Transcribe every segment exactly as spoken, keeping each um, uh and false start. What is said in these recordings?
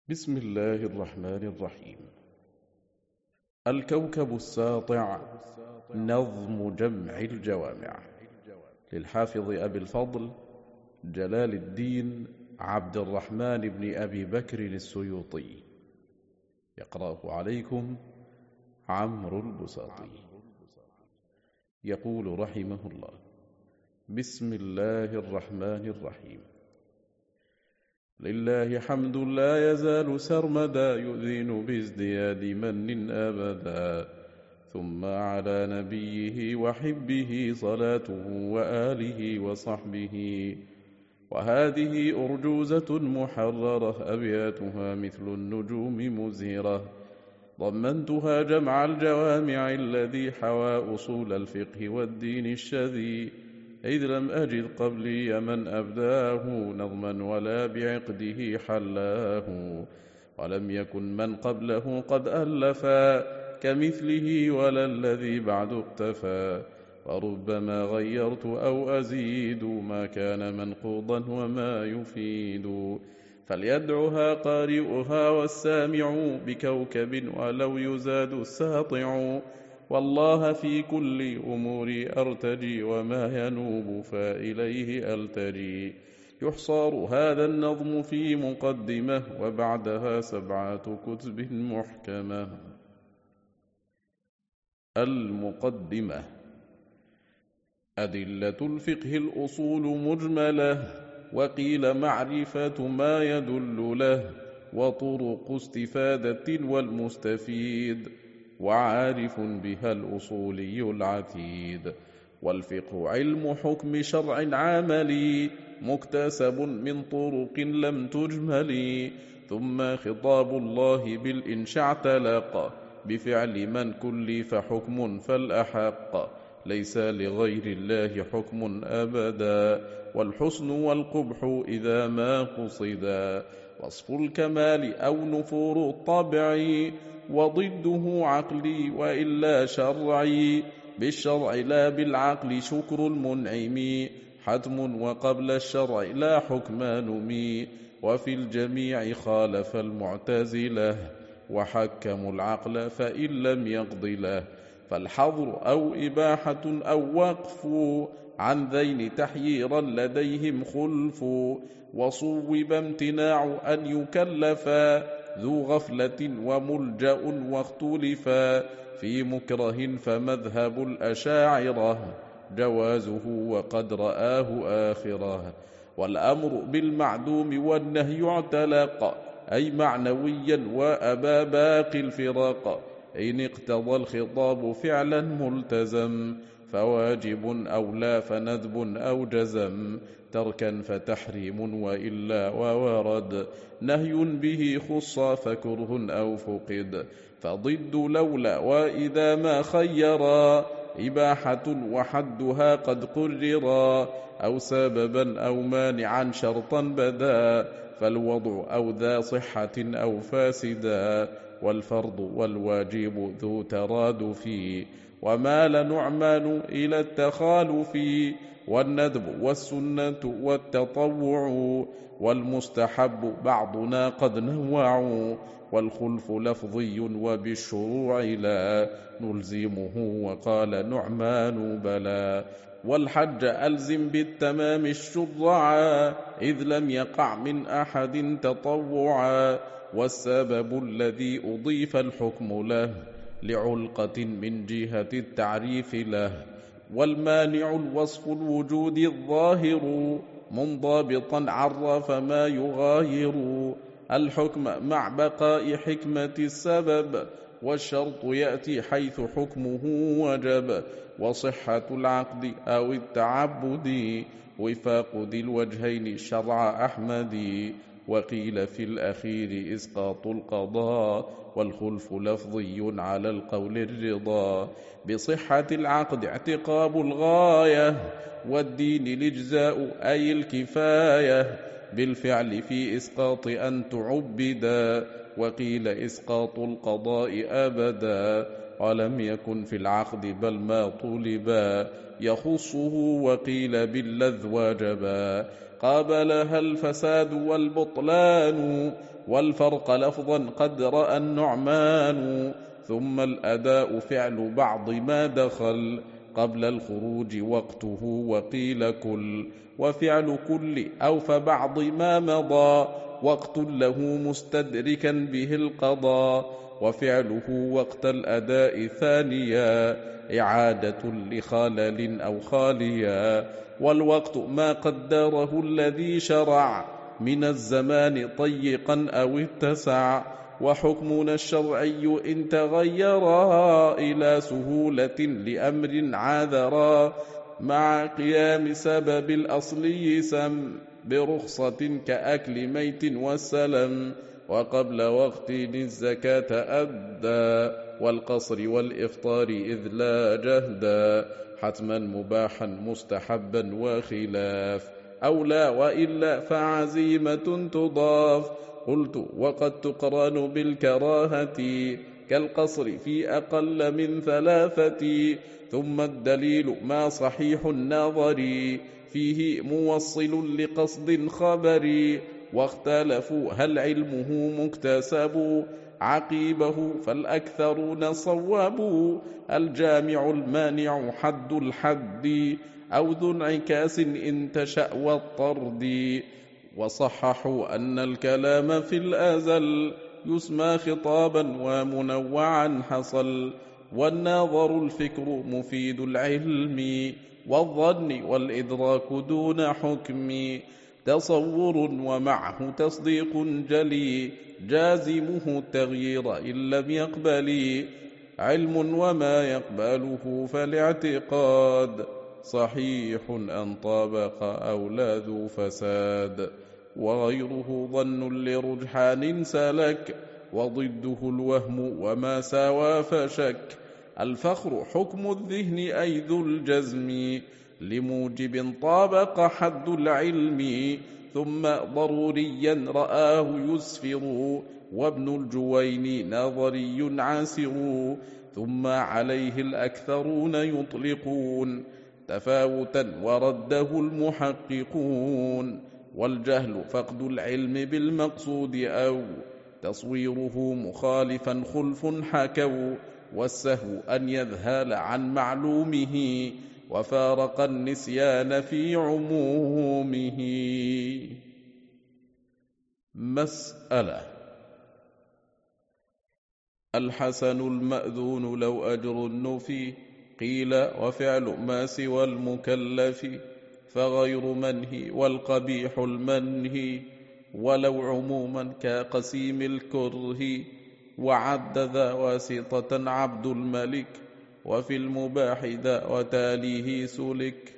بسم الله الرحمن الرحيم. الكوكب الساطع، نظم جمع الجوامع، للحافظ أبي الفضل جلال الدين عبد الرحمن بن أبي بكر السيوطي، يقرأه عليكم عمرو البساطي. يقول رحمه الله: بسم الله الرحمن الرحيم. لله حمد لا يزال سرمدا، يؤذن بازدياد من أبدا، ثم على نبيه وحبه صلاته وآله وصحبه. وهذه أرجوزة محررة، أبياتها مثل النجوم مزهرة، ضمنتها جمع الجوامع الذي حوى أصول الفقه والدين الشذي، إذ لم أجد قبلي من أبداه نظما ولا بعقده حلاه، ولم يكن من قبله قد ألفا كمثله ولا الذي بعد اقتفى. وربما غيرت أو أزيد ما كان منقوضا وما يفيد، فليدعها قارئها والسامع بكوكب ولو يزاد الساطع. والله في كل أموري أرتجي، وما ينوب فإليه ألتجي. يحصر هذا النظم في مقدمة، وبعدها سبعة كتب محكمة. المقدمة: أدلة الفقه الأصول مجملة، وقيل معرفة ما يدل له، وطرق استفادة والمستفيد، وعارف بها الأصولي العتيد. والفقه علم حكم شرع عملي، مكتسب من طرق لم تجمل، ثم خطاب الله بالإنشاء اعتلق، بفعل من كلف حكم فالأحق، ليس لغير الله حكم أبدا. والحسن والقبح إذا ما قصدا، وصف الكمال أو نفور الطبع، وضده عقلي وإلا شرعي. بالشرع لا بالعقل شكر المنعم، حتم وقبل الشرع لا حكم نمي. وفي الجميع خالف المعتزلة، وحكموا العقل فإن لم يقض له. فالحظر أو إباحة أو وقف، عن ذين تحييرا لديهم خلف. وصوب امتناع أن يكلفا، ذو غفلة وملجأ واختلفا. في مكره فمذهب الأشاعرة، جوازه وقد رآه آخره. والأمر بالمعدوم والنهي اعتلق، أي معنويا وأبى باقي الفرق. إن اقتضى الخطاب فعلا ملتزم، فواجب أو لا فندب أو جزم. تركا فتحريم وإلا وورد، نهي به خص فكره أو فقد. فضد لولا وإذا ما خيرا، إباحة وحدها قد قررا. أو سببا أو مانعا شرطا بدا، فالوضع أو ذا صحة أو فاسدا. والفرض والواجب ذو ترادف، ومال نعمان إلى التخالف. والندب والسنة والتطوع، والمستحب بعضنا قد نوعوا. والخلف لفظي وبالشروع لا، نلزمه وقال نعمان بلى. والحج ألزم بالتمام الشرعا، إذ لم يقع من أحد تطوعا. والسبب الذي أضيف الحكم له، لعلقة من جهة التعريف له. والمانع الوصف الوجود الظاهر، منضبطا عرف ما يغاير. الحكم مع بقاء حكمة السبب، والشرط يأتي حيث حكمه وجب. وصحة العقد أو التعبد، وفاق ذي الوجهين شرع أحمد. وقيل في الأخير إسقاط القضاء، والخلف لفظي على القول الرضا. بصحة العقد اعتقاب الغاية، والدين الإجزاء أي الكفاية. بالفعل في إسقاط أن تعبدا، وقيل إسقاط القضاء أبدا. ولم يكن في العقد بل ما طلبا يخصه وقيل باللذ واجبا قابلها الفساد والبطلان والفرق لفظا قد رأى النعمان ثم الأداء فعل بعض ما دخل قبل الخروج وقته وقيل كل وفعل كل أو فبعض ما مضى وقت له مستدركا به القضاء وفعله وقت الأداء ثانيا إعادة لخلل أو خاليا والوقت ما قدره الذي شرع من الزمان ضيقا أو اتسع وحكمنا الشرعي إن تغيرا إلى سهولة لأمر عاذرا مع قيام سبب الأصلي سم برخصة كأكل ميت والسلم وقبل وقت الزكاة أدى والقصر والإفطار إذ لا جهدا حتما مباحا مستحبا وخلاف أو لا وإلا فعزيمة تضاف قلت وقد تقرن بالكراهة كالقصر في أقل من ثلاثة ثم الدليل ما صحيح النظر فيه موصل لقصد خبر واختلفوا هل علمه مكتسب عقيبه فالأكثرون صوبوا الجامع المانع حد الحد أو ذو انعكاس إن تشأ والطرد وصححوا أن الكلام في الأزل يسمى خطابا ومنوعا حصل والناظر الفكر مفيد العلم والظن والإدراك دون حكم تصور ومعه تصديق جلي جازمه التغيير إن لم يقبل علم وما يقبله فالاعتقاد صحيح أن طابق أو لا ذو فساد وغيره ظن لرجحان سلك وضده الوهم وما ساوى فشك الفخر حكم الذهن أي ذو الجزم لموجب طابق حد العلم ثم ضروريا رآه يسفر وابن الجوين نظري عاسر ثم عليه الأكثرون يطلقون تفاوتا ورده المحققون والجهل فقد العلم بالمقصود أو تصويره مخالفا خلف حكوا والسهو أن يذهل عن معلومه وفارق النسيان في عمومه. مسألة الحسن المأذون لو أجر النفي قيل وفعل ما سوى المكلف فغير منهي والقبيح المنهي ولو عموما كقسيم الكره وعد ذا واسطة عبد الملك وفي المباح ذا وتاليه سلك.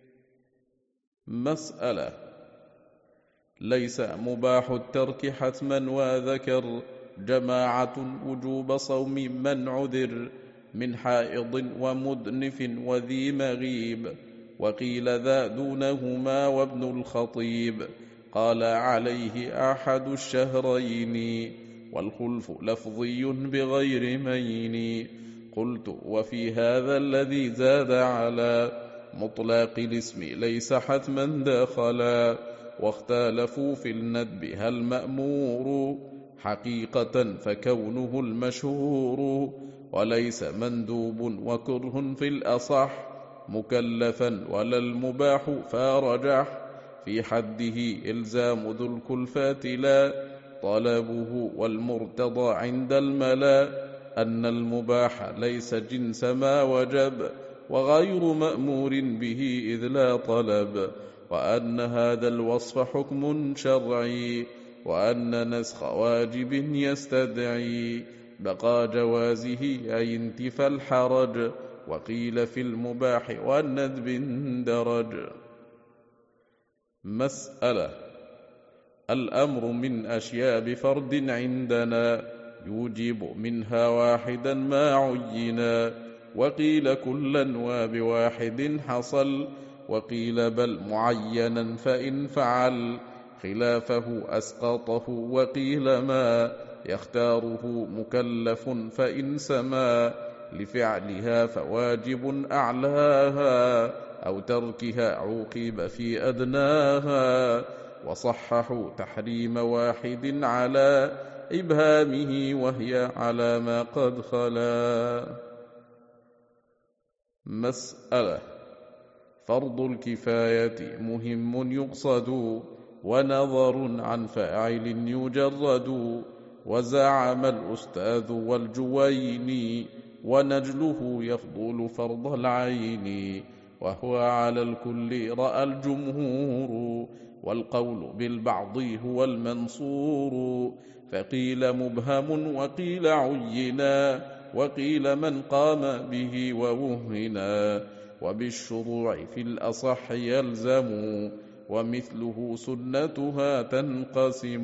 مسألة ليس مباح الترك حتما وذكر جماعة وجوب صوم من عذر من حائض ومدنف وذي مغيب وقيل ذا دونهما وابن الخطيب قال عليه أحد الشهرين والخلف لفظي بغير مين. قلت وفي هذا الذي زاد على مطلق الاسم ليس حتما داخلا واختلفوا في الندب هل مأمور حقيقة فكونه المشهور وليس مندوب وكره في الأصح مكلفا ولا المباح فارجح في حده إلزام ذو الكلفات لا طلبه والمرتضى عند الملا أن المباح ليس جنس ما وجب وغير مأمور به إذ لا طلب وأن هذا الوصف حكم شرعي وأن نسخ واجب يستدعي بقى جوازه أي انتفى الحرج وقيل في المباح والندب درج. مسألة الأمر من أشياء بفرد عندنا يوجب منها واحدا ما عينا وقيل كلا وبواحد حصل وقيل بل معينا فإن فعل خلافه أسقطه وقيل ما يختاره مكلف فإن سما لفعلها فواجب أعلاها، أو تركها عوقب في أدناها. وصححوا تحريم واحد على إبهامه، وهي على ما قد خلا. مسألة: فرض الكفاية مهم يقصد، ونظر عن فاعل يجرد. وزعم الأستاذ والجويني، ونجله يفضل فرض العين، وهو على الكل رأى الجمهور. والقول بالبعض هو المنصور، فقيل مبهم وقيل عينا، وقيل من قام به ووهنا. وبالشروع في الأصح يلزم، ومثله سنتها تنقسم.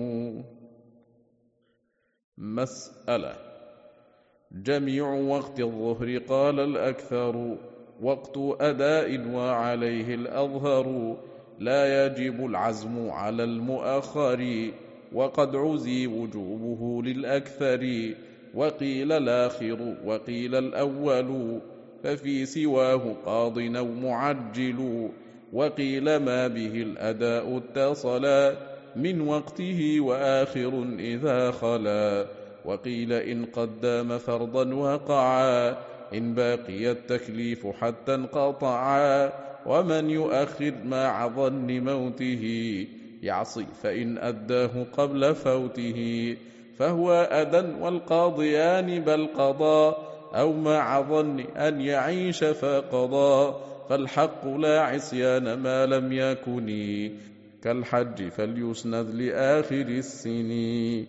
مسألة: جميع وقت الظهر قال الأكثر، وقت أداء وعليه الأظهر. لا يجب العزم على المؤخر، وقد عزي وجوبه للأكثر. وقيل الآخر وقيل الأول، ففي سواه قاض أو معجل. وقيل ما به الأداء اتصلا، من وقته وآخر إذا خلا. وقيل إن قدم فرضا وقعا، إن باقي التكليف حتى انقطعا. ومن يؤخر مع ظن موته، يعصي فإن أداه قبل فوته. فهو أدى والقاضيان بل قضى، أو مع ظن أن يعيش فقضى. فالحق لا عصيان ما لم يكن، كالحج فليسند لآخر السن.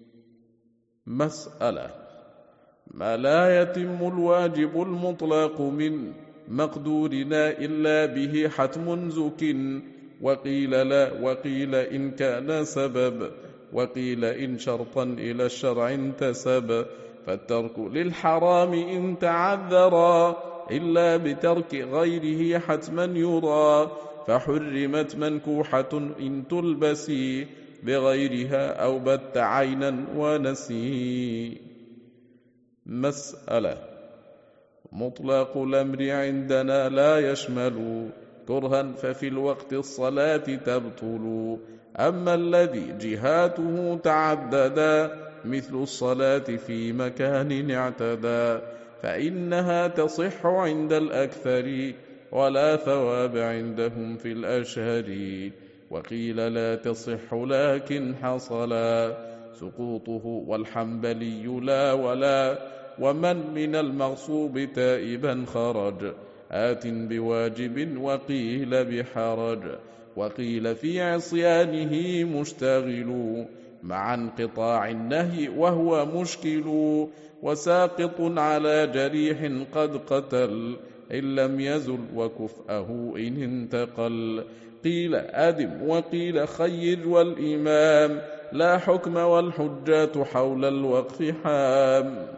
مسألة: ما لا يتم الواجب المطلق من مقدورنا إلا به حتم زك. وقيل لا، وقيل إن كان سبب، وقيل إن شرطا إلى الشرع انتسب. فالترك للحرام إن تعذرا، إلا بترك غيره حتما يرى. فحرمت منكوحة إن تلبسي، بغيرها أو بت عينا ونسي. مسألة: مطلق الأمر عندنا لا يشمل كرها، ففي الوقت الصلاة تبطل. أما الذي جهاته تعددا، مثل الصلاة في مكان اعتدى، فإنها تصح عند الأكثر، ولا ثواب عندهم في الأشهر. وقيل لا تصح لكن حصلا سقوطه، والحنبلي لا ولا. ومن من المغصوب تائبا خرج، آت بواجب وقيل بحرج. وقيل في عصيانه مشتغل، مع انقطاع النهي وهو مشكل. وساقط على جريح قد قتل، إن لم يزل وكفأه إن انتقل. قيل أدم وقيل خير، والإمام لا حكم، والحجات حول الوقف حام.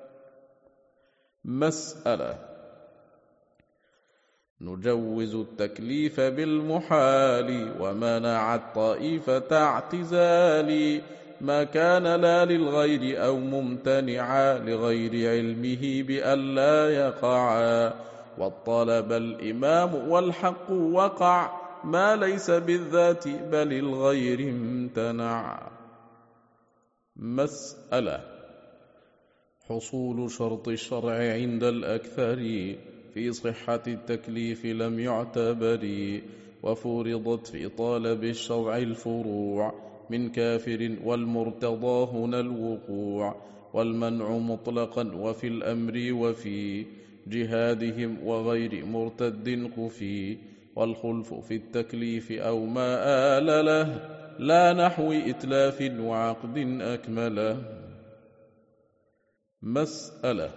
مسألة: نجوز التكليف بالمحال، ومنع الطائفة اعتزال. ما كان لا للغير أو ممتنعا، لغير علمه بأن لا يقعا. والطلب الإمام والحق وقع، ما ليس بالذات بل الغير امتنع. مسألة: حصول شرط الشرع عند الأكثر، في صحة التكليف لم يعتبر. وفرضت في طالب الشرع الفروع، من كافر والمرتضى هنا الوقوع. والمنع مطلقا وفي الأمر وفي جهادهم وغير مرتد خفي. والخلف في التكليف أو ما آل له، لا نحو إتلاف وعقد أكمله. مسألة: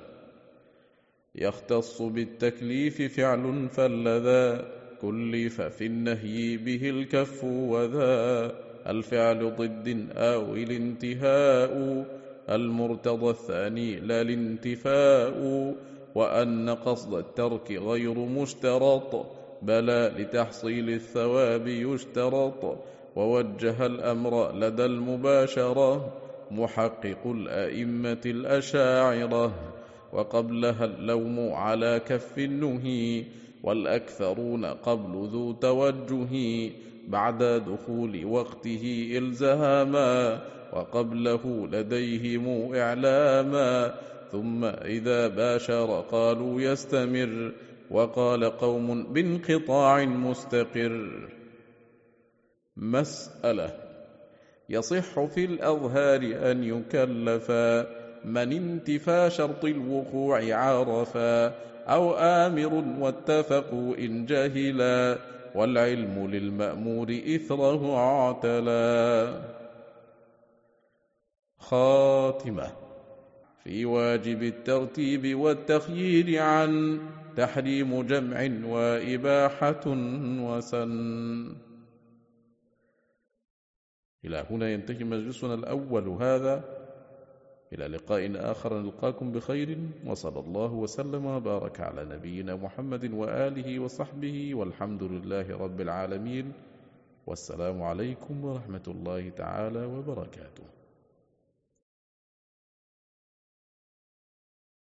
يختص بالتكليف فعل فالذا كلف في النهي به الكف وذا. الفعل ضد أو الانتهاء، المرتضى الثاني لا الانتفاء. وأن قصد الترك غير مشترط، بلى لتحصيل الثواب يشترط. ووجه الأمر لدى المباشرة، محقق الأئمة الأشاعرة. وقبلها اللوم على كف النهي، والأكثرون قبل ذو توجه، بعد دخول وقته إلزاما، وقبله لديهم إعلاما، ثم إذا باشر قالوا يستمر، وقال قوم بانقطاع مستقر. مسألة: يصح في الأظهار أن يكلفا من انتفى شرط الوقوع عرفا، أو آمر واتفقوا إن جهلا، والعلم للمأمور إثره اعتلا. خاتمة: في واجب الترتيب والتخيير عن تحريم جمع وإباحة وسن. إلى هنا ينتهي مجلسنا الأول هذا، إلى لقاء آخر نلقاكم بخير، وصلى الله وسلم وبارك على نبينا محمد وآله وصحبه، والحمد لله رب العالمين، والسلام عليكم ورحمة الله تعالى وبركاته.